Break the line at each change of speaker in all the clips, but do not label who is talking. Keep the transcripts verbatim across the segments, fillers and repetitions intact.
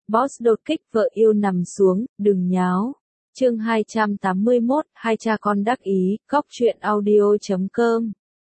Boss đột kích vợ yêu nằm xuống, đừng nháo. Chương hai trăm tám mươi mốt, hai cha con đắc ý, góc truyện audio chấm com.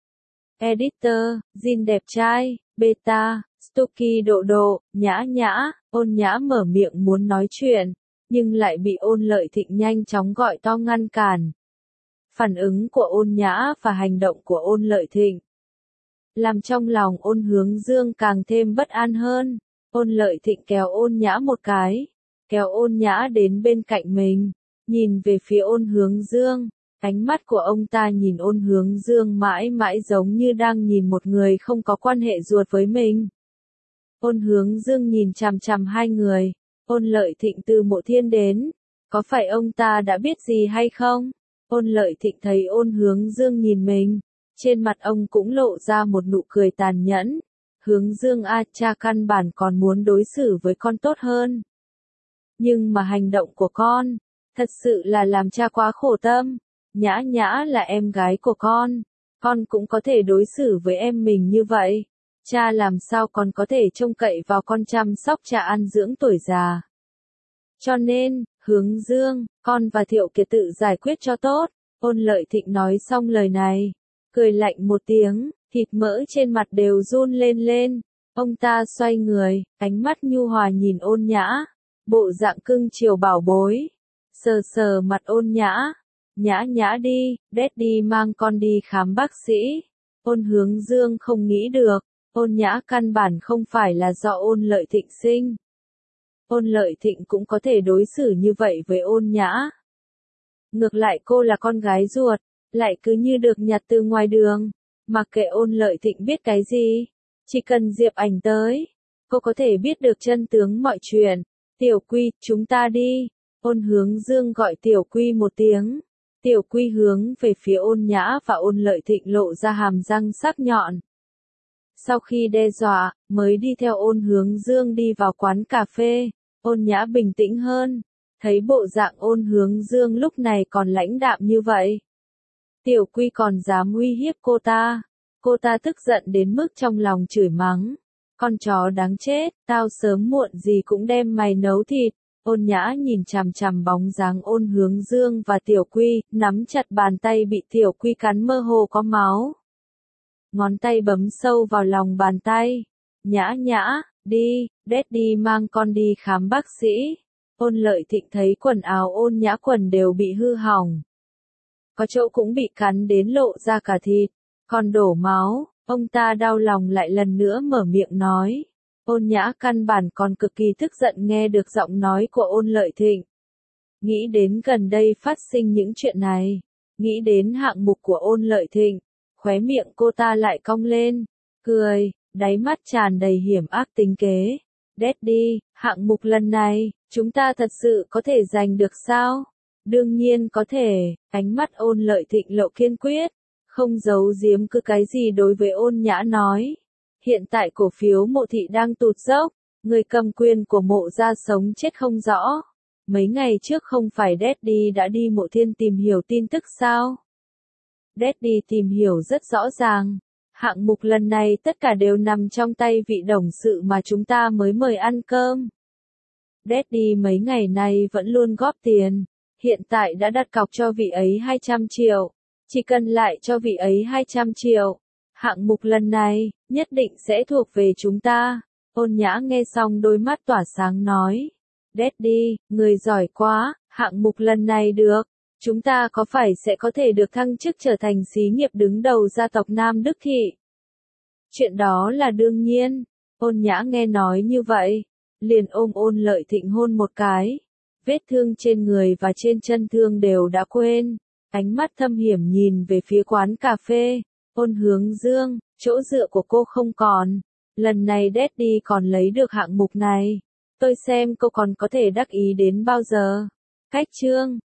Editor, Jin đẹp trai, Beta, Stocky độ độ, nhã nhã, Ôn Nhã mở miệng muốn nói chuyện, nhưng lại bị Ôn Lợi Thịnh nhanh chóng gọi to ngăn cản. Phản ứng của Ôn Nhã và hành động của Ôn Lợi Thịnh làm trong lòng Ôn Hướng Dương càng thêm bất an hơn. Ôn Lợi Thịnh kéo Ôn Nhã một cái, kéo Ôn Nhã đến bên cạnh mình, nhìn về phía Ôn Hướng Dương. Ánh mắt của ông ta nhìn Ôn Hướng Dương mãi mãi giống như đang nhìn một người không có quan hệ ruột với mình. Ôn Hướng Dương nhìn chằm chằm hai người. Ôn Lợi Thịnh từ Mộ Thiên đến, có phải ông ta đã biết gì hay không? Ôn Lợi Thịnh thấy Ôn Hướng Dương nhìn mình, trên mặt ông cũng lộ ra một nụ cười tàn nhẫn. Hướng Dương a, cha căn bản còn muốn đối xử với con tốt hơn. Nhưng mà hành động của con, thật sự là làm cha quá khổ tâm. Nhã Nhã là em gái của con, con cũng có thể đối xử với em mình như vậy. Cha làm sao còn có thể trông cậy vào con chăm sóc cha ăn dưỡng tuổi già. Cho nên, Hướng Dương, con và Thiệu Kiệt tự giải quyết cho tốt. Ôn Lợi Thịnh nói xong lời này, cười lạnh một tiếng, thịt mỡ trên mặt đều run lên lên. Ông ta xoay người, ánh mắt nhu hòa nhìn Ôn Nhã, bộ dạng cưng chiều bảo bối, sờ sờ mặt Ôn Nhã. Nhã Nhã đi, Daddy mang con đi khám bác sĩ. Ôn Hướng Dương không nghĩ được, Ôn Nhã căn bản không phải là do Ôn Lợi Thịnh sinh. Ôn Lợi Thịnh cũng có thể đối xử như vậy với Ôn Nhã. Ngược lại cô là con gái ruột, lại cứ như được nhặt từ ngoài đường. Mặc kệ Ôn Lợi Thịnh biết cái gì, chỉ cần Diệp Ảnh tới, cô có thể biết được chân tướng mọi chuyện. Tiểu Quy, chúng ta đi. Ôn Hướng Dương gọi Tiểu Quy một tiếng. Tiểu Quy hướng về phía Ôn Nhã và Ôn Lợi Thịnh lộ ra hàm răng sắc nhọn. Sau khi đe dọa, mới đi theo Ôn Hướng Dương đi vào quán cà phê. Ôn Nhã bình tĩnh hơn, thấy bộ dạng Ôn Hướng Dương lúc này còn lãnh đạm như vậy. Tiểu Quy còn dám uy hiếp cô ta. Cô ta tức giận đến mức trong lòng chửi mắng. Con chó đáng chết, tao sớm muộn gì cũng đem mày nấu thịt. Ôn Nhã nhìn chằm chằm bóng dáng Ôn Hướng Dương và Tiểu Quy, nắm chặt bàn tay bị Tiểu Quy cắn mơ hồ có máu. Ngón tay bấm sâu vào lòng bàn tay. Nhã Nhã, đi, Daddy mang con đi khám bác sĩ. Ôn Lợi Thịnh thấy quần áo Ôn Nhã quần đều bị hư hỏng. Có chỗ cũng bị cắn đến lộ ra cả thịt, còn đổ máu. Ông ta đau lòng lại lần nữa mở miệng nói. Ôn Nhã căn bản còn cực kỳ tức giận nghe được giọng nói của Ôn Lợi Thịnh. Nghĩ đến gần đây phát sinh những chuyện này, nghĩ đến hạng mục của Ôn Lợi Thịnh, khóe miệng cô ta lại cong lên, cười, đáy mắt tràn đầy hiểm ác tính kế. Daddy, hạng mục lần này, chúng ta thật sự có thể giành được sao? Đương nhiên có thể, ánh mắt Ôn Lợi Thịnh lộ kiên quyết, không giấu giếm cứ cái gì đối với Ôn Nhã nói. Hiện tại cổ phiếu Mộ Thị đang tụt dốc, người cầm quyền của Mộ gia sống chết không rõ. Mấy ngày trước không phải Daddy đã đi Mộ Thiên tìm hiểu tin tức sao? Daddy tìm hiểu rất rõ ràng. Hạng mục lần này tất cả đều nằm trong tay vị đồng sự mà chúng ta mới mời ăn cơm. Daddy mấy ngày nay vẫn luôn góp tiền. Hiện tại đã đặt cọc cho vị ấy hai trăm triệu. Chỉ cần lại cho vị ấy hai trăm triệu. Hạng mục lần này, nhất định sẽ thuộc về chúng ta. Ôn Nhã nghe xong đôi mắt tỏa sáng nói. Daddy, người giỏi quá, hạng mục lần này được. Chúng ta có phải sẽ có thể được thăng chức trở thành xí nghiệp đứng đầu gia tộc Nam Đức Thị? Chuyện đó là đương nhiên. Ôn Nhã nghe nói như vậy, liền ôm Ôn Lợi Thịnh hôn một cái. Vết thương trên người và trên chân thương đều đã quên. Ánh mắt thâm hiểm nhìn về phía quán cà phê. Ôn Hướng Dương, chỗ dựa của cô không còn. Lần này Daddy còn lấy được hạng mục này. Tôi xem cô còn có thể đắc ý đến bao giờ. Cách chương.